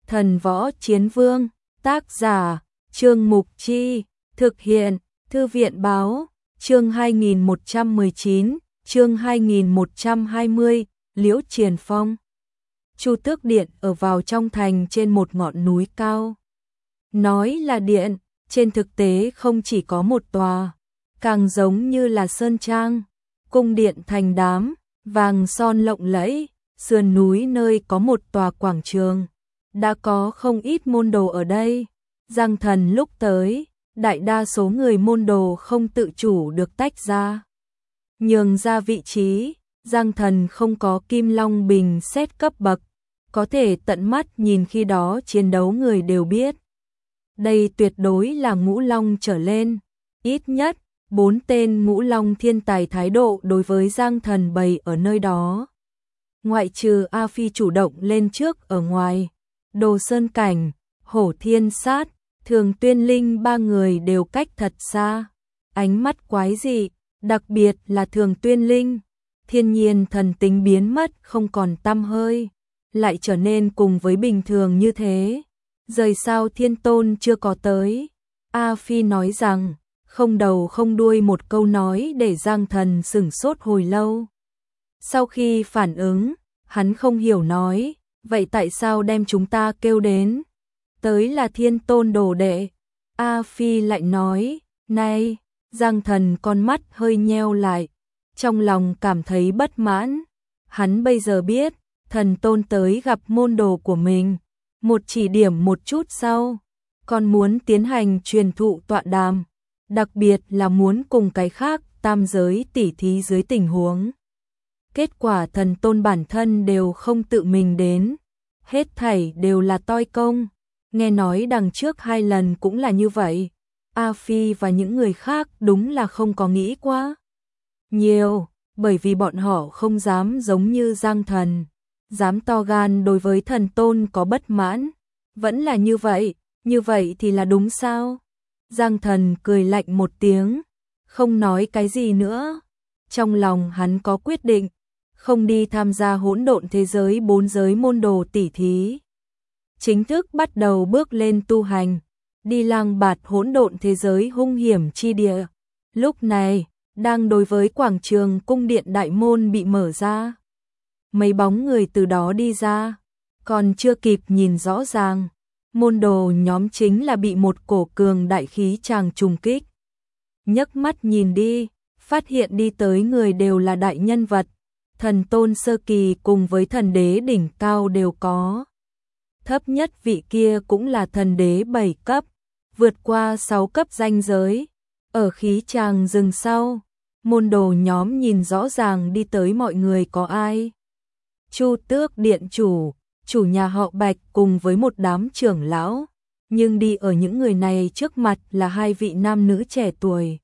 Thần Võ Chiến Vương, tác giả, Trương Mục Chi, thực hiện, Thư viện Báo, chương 2119, chương 2120, Liễu Triền Phong. Chu Tước Điện ở vào trong thành trên một ngọn núi cao. Nói là điện, trên thực tế không chỉ có một tòa, càng giống như là sơn trang, cung điện thành đám, vàng son lộng lẫy, sườn núi nơi có một tòa quảng trường. Đã có không ít môn đồ ở đây. Giang Thần lúc tới, đại đa số người môn đồ không tự chủ được tách ra, nhường ra vị trí. Giang Thần không có Kim Long bình xét cấp bậc, có thể tận mắt nhìn khi đó chiến đấu người đều biết. Đây tuyệt đối là ngũ long trở lên, ít nhất 4 tên ngũ long thiên tài thái độ đối với Giang Thần bày ở nơi đó. Ngoại trừ A Phi chủ động lên trước ở ngoài, Đồ Sơn Cảnh, Hổ Thiên Sát, Thường Tuyên Linh ba người đều cách thật xa, ánh mắt quái dị, đặc biệt là Thường Tuyên Linh, thiên nhiên thần tính biến mất không còn tăm hơi, lại trở nên cùng với bình thường như thế. Rời sao Thiên Tôn chưa có tới? A Phi nói rằng, không đầu không đuôi một câu nói để Giang Thần sửng sốt hồi lâu. Sau khi phản ứng, hắn không hiểu nói, vậy tại sao đem chúng ta kêu đến? Tới là Thiên Tôn đồ đệ. A Phi lại nói, này, Giang Thần con mắt hơi nheo lại, trong lòng cảm thấy bất mãn. Hắn bây giờ biết, Thần Tôn tới gặp môn đồ của mình, một chỉ điểm một chút sau, còn muốn tiến hành truyền thụ tọa đàm, đặc biệt là muốn cùng cái khác tam giới tỉ thí dưới tình huống. Kết quả Thần Tôn bản thân đều không tự mình đến, hết thảy đều là toi công. Nghe nói đằng trước 2 lần cũng là như vậy. A Phi và những người khác đúng là không có nghĩ quá nhiều, bởi vì bọn họ không dám giống như Giang Thần, dám to gan đối với Thần Tôn có bất mãn. Vẫn là như vậy thì là đúng sao? Giang Thần cười lạnh một tiếng, không nói cái gì nữa. Trong lòng hắn có quyết định, không đi tham gia hỗn độn thế giới 4 giới môn đồ tỉ thí. Chính thức bắt đầu bước lên tu hành, đi lang bạt hỗn độn thế giới hung hiểm chi địa. Lúc này, đang đối với quảng trường cung điện đại môn bị mở ra. Mấy bóng người từ đó đi ra, còn chưa kịp nhìn rõ ràng, môn đồ nhóm chính là bị một cổ cường đại khí tràng trùng kích. Nhấc mắt nhìn đi, phát hiện đi tới người đều là đại nhân vật, Thần Tôn sơ kỳ cùng với thần đế đỉnh cao đều có. Thấp nhất vị kia cũng là thần đế 7 cấp, vượt qua 6 cấp ranh giới. Ở khí tràng rừng sau, môn đồ nhóm nhìn rõ ràng đi tới mọi người có ai. Chu Tước Điện chủ, chủ nhà họ Bạch cùng với một đám trưởng lão, nhưng đi ở những người này trước mặt là 2 vị nam nữ trẻ tuổi.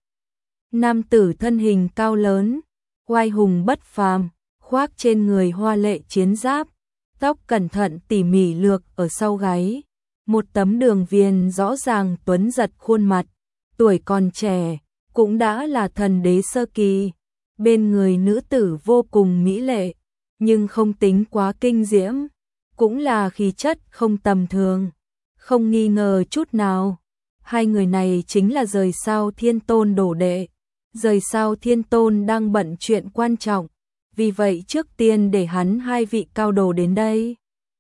Nam tử thân hình cao lớn, oai hùng bất phàm, khoác trên người hoa lệ chiến giáp, tóc cẩn thận tỉ mỉ lược ở sau gáy, một tấm đường viền rõ ràng tuấn giật khuôn mặt, tuổi còn trẻ, cũng đã là thần đế sơ kỳ. Bên người nữ tử vô cùng mỹ lệ, nhưng không tính quá kinh diễm, cũng là khí chất không tầm thường, không nghi ngờ chút nào. 2 người này chính là Rời Sao Thiên Tôn đồ đệ. Rời Sao Thiên Tôn đang bận chuyện quan trọng, vì vậy trước tiên để hắn 2 vị cao đồ đến đây.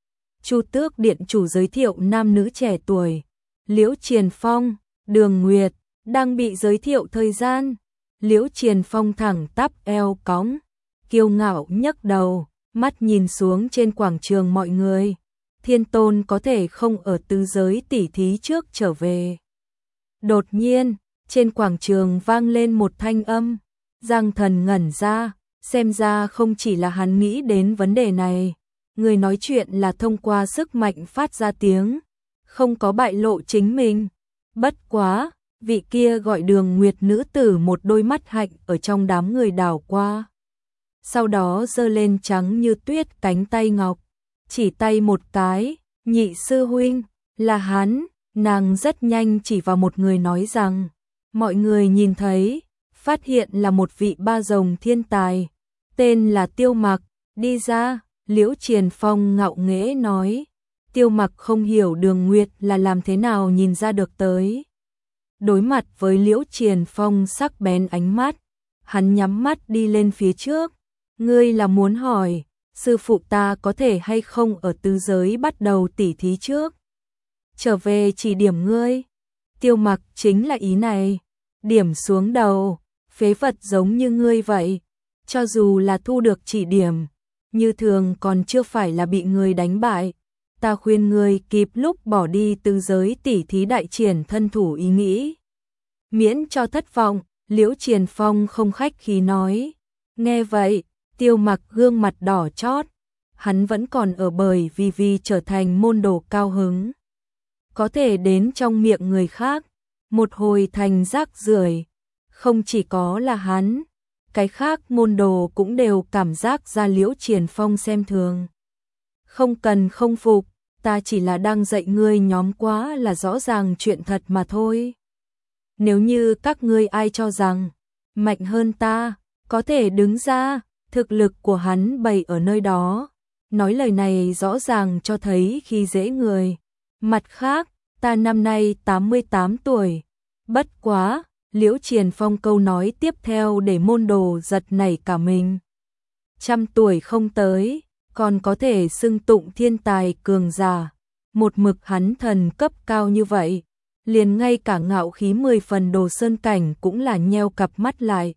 Chu Tước Điện chủ giới thiệu nam nữ trẻ tuổi, Liễu Triền Phong, Đường Nguyệt, đang bị giới thiệu thời gian. Liễu Triền Phong thẳng tắp eo cõng, kiêu ngạo nhấc đầu, mắt nhìn xuống trên quảng trường mọi người. Thiên Tôn có thể không ở tứ giới tỉ thí trước trở về. Đột nhiên, trên quảng trường vang lên một thanh âm. Giang Thần ngẩn ra, xem ra không chỉ là hắn nghĩ đến vấn đề này. Người nói chuyện là thông qua sức mạnh phát ra tiếng, không có bại lộ chính mình. Bất quá, vị kia gọi Đường Nguyệt nữ tử một đôi mắt hạnh ở trong đám người đảo qua. Sau đó giơ lên trắng như tuyết cánh tay ngọc, chỉ tay một cái, nhị sư huynh, là hắn. Nàng rất nhanh chỉ vào một người nói rằng, mọi người nhìn thấy, phát hiện là một vị ba rồng thiên tài, tên là Tiêu Mặc, đi ra. Liễu Triền Phong ngạo nghễ nói, Tiêu Mặc không hiểu Đường Nguyệt là làm thế nào nhìn ra được tới. Đối mặt với Liễu Triền Phong sắc bén ánh mắt, hắn nhắm mắt đi lên phía trước. Ngươi là muốn hỏi, sư phụ ta có thể hay không ở tứ giới bắt đầu tỉ thí trước? Trở về chỉ điểm ngươi. Tiêu Mặc chính là ý này. Điểm xuống đầu, phế vật giống như ngươi vậy. Cho dù là thu được chỉ điểm, như thường còn chưa phải là bị người đánh bại. Ta khuyên ngươi kịp lúc bỏ đi tứ giới tỉ thí đại triển thân thủ ý nghĩ. Miễn cho thất vọng, Liễu Triền Phong không khách khí nói. Nghe vậy, Tiêu Mặc gương mặt đỏ chót. Hắn vẫn còn ở bởi vì trở thành môn đồ cao hứng. Có thể đến trong miệng người khác, một hồi thành rác rưởi. Không chỉ có là hắn, cái khác môn đồ cũng đều cảm giác ra Liễu Triền Phong xem thường. Không cần không phục, ta chỉ là đang dạy ngươi nhóm quá là rõ ràng chuyện thật mà thôi. Nếu như các ngươi ai cho rằng mạnh hơn ta, có thể đứng ra, thực lực của hắn bày ở nơi đó. Nói lời này rõ ràng cho thấy khi dễ người. Mặt khác, ta năm nay 88 tuổi. Bất quá, Liễu Triền Phong câu nói tiếp theo để môn đồ giật nảy cả mình. 100 tuổi không tới, còn có thể xưng tụng thiên tài cường giả. Một mực hắn thần cấp cao như vậy, liền ngay cả ngạo khí 10 phần Đồ Sơn Cảnh cũng là nheo cặp mắt lại.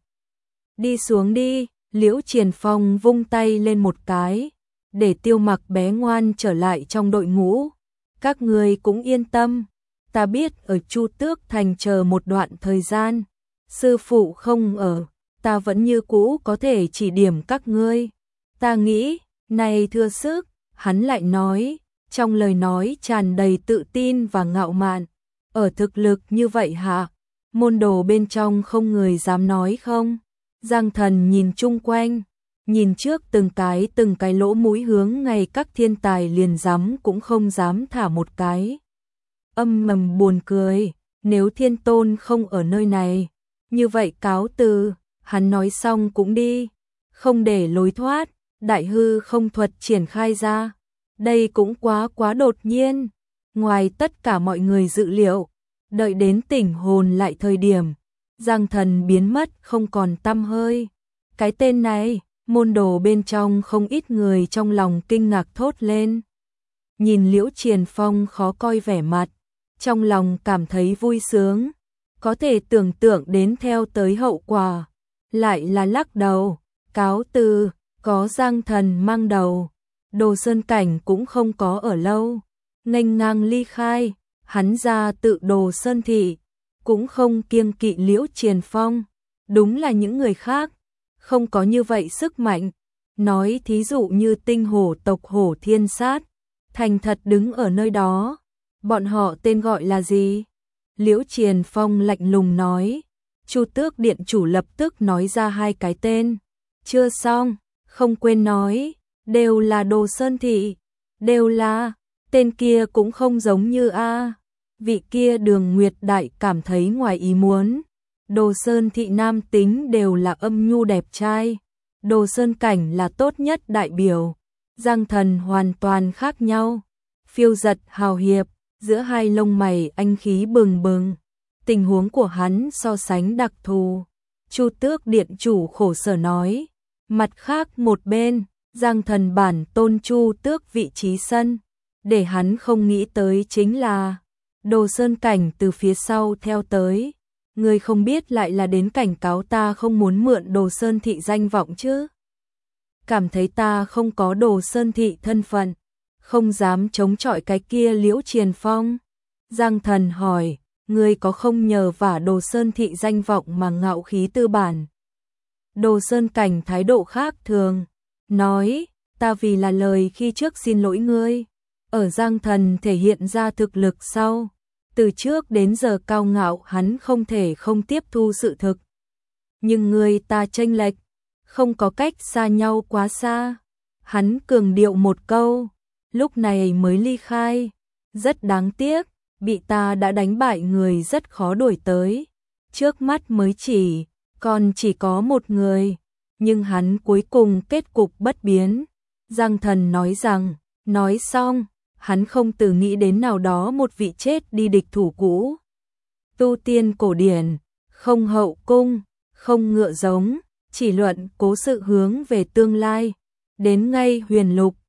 Đi xuống đi, Liễu Triền Phong vung tay lên một cái, để Tiêu Mặc bé ngoan trở lại trong đội ngũ. Các ngươi cũng yên tâm, ta biết ở Chu Tước Thành chờ một đoạn thời gian, sư phụ không ở, ta vẫn như cũ có thể chỉ điểm các ngươi. Ta nghĩ, này thừa sức, hắn lại nói, trong lời nói tràn đầy tự tin và ngạo mạn. Ở thực lực như vậy hả? Môn đồ bên trong không người dám nói không? Giang Thần nhìn chung quanh, nhìn trước từng cái lỗ mũi hướng ngay các thiên tài liền dám cũng không dám thả một cái. Âm mầm buồn cười, nếu Thiên Tôn không ở nơi này, như vậy cáo từ, hắn nói xong cũng đi, không để lối thoát, đại hư không thuật triển khai ra. Đây cũng quá đột nhiên, ngoài tất cả mọi người dự liệu, đợi đến tỉnh hồn lại thời điểm, Giang Thần biến mất không còn tăm hơi. Cái tên này, môn đồ bên trong không ít người trong lòng kinh ngạc thốt lên. Nhìn Liễu Triền Phong khó coi vẻ mặt, trong lòng cảm thấy vui sướng, có thể tưởng tượng đến theo tới hậu quả, lại là lắc đầu, cáo từ, có Giang Thần mang đầu. Đồ Sơn Cảnh cũng không có ở lâu, nghênh ngang ly khai, hắn ra tự Đồ Sơn thị, cũng không kiêng kỵ Liễu Triền Phong. Đúng là những người khác không có như vậy sức mạnh. Nói thí dụ như tinh hổ tộc Hổ Thiên Sát, thành thật đứng ở nơi đó. Bọn họ tên gọi là gì? Liễu Triền Phong lạnh lùng nói. Chu Tước Điện chủ lập tức nói ra hai cái tên. Chưa xong, không quên nói, đều là Đồ Sơn thị, đều là, tên kia cũng không giống như a. Vị kia Đường Nguyệt Đại cảm thấy ngoài ý muốn. Đồ Sơn thị nam tính đều là âm nhu đẹp trai, Đồ Sơn Cảnh là tốt nhất đại biểu. Giang Thần hoàn toàn khác nhau, phiêu giật hào hiệp, giữa hai lông mày anh khí bừng bừng. Tình huống của hắn so sánh đặc thù. Chu Tước Điện chủ khổ sở nói. Mặt khác một bên, Giang Thần bản tôn Chu Tước vị trí sân, để hắn không nghĩ tới chính là Đồ Sơn Cảnh từ phía sau theo tới. Người không biết lại là đến cảnh cáo ta không muốn mượn Đồ Sơn thị danh vọng chứ? Cảm thấy ta không có Đồ Sơn thị thân phận, không dám chống chọi cái kia Liễu Triền Phong. Giang Thần hỏi, người có không nhờ vả Đồ Sơn thị danh vọng mà ngạo khí tư bản? Đồ Sơn Cảnh thái độ khác thường, nói, ta vì là lời khi trước xin lỗi ngươi. Ở Giang Thần thể hiện ra thực lực sau, từ trước đến giờ cao ngạo hắn không thể không tiếp thu sự thực. Nhưng người ta chênh lệch, không có cách xa nhau quá xa. Hắn cường điệu một câu, lúc này mới ly khai. Rất đáng tiếc, bị ta đã đánh bại người rất khó đuổi tới. Trước mắt mới còn chỉ có một người, nhưng hắn cuối cùng kết cục bất biến. Giang Thần nói rằng, nói xong, hắn không từ nghĩ đến nào đó một vị chết đi địch thủ cũ. Tu tiên cổ điển, không hậu cung, không ngựa giống, chỉ luận cố sự hướng về tương lai. Đến ngay huyền lục,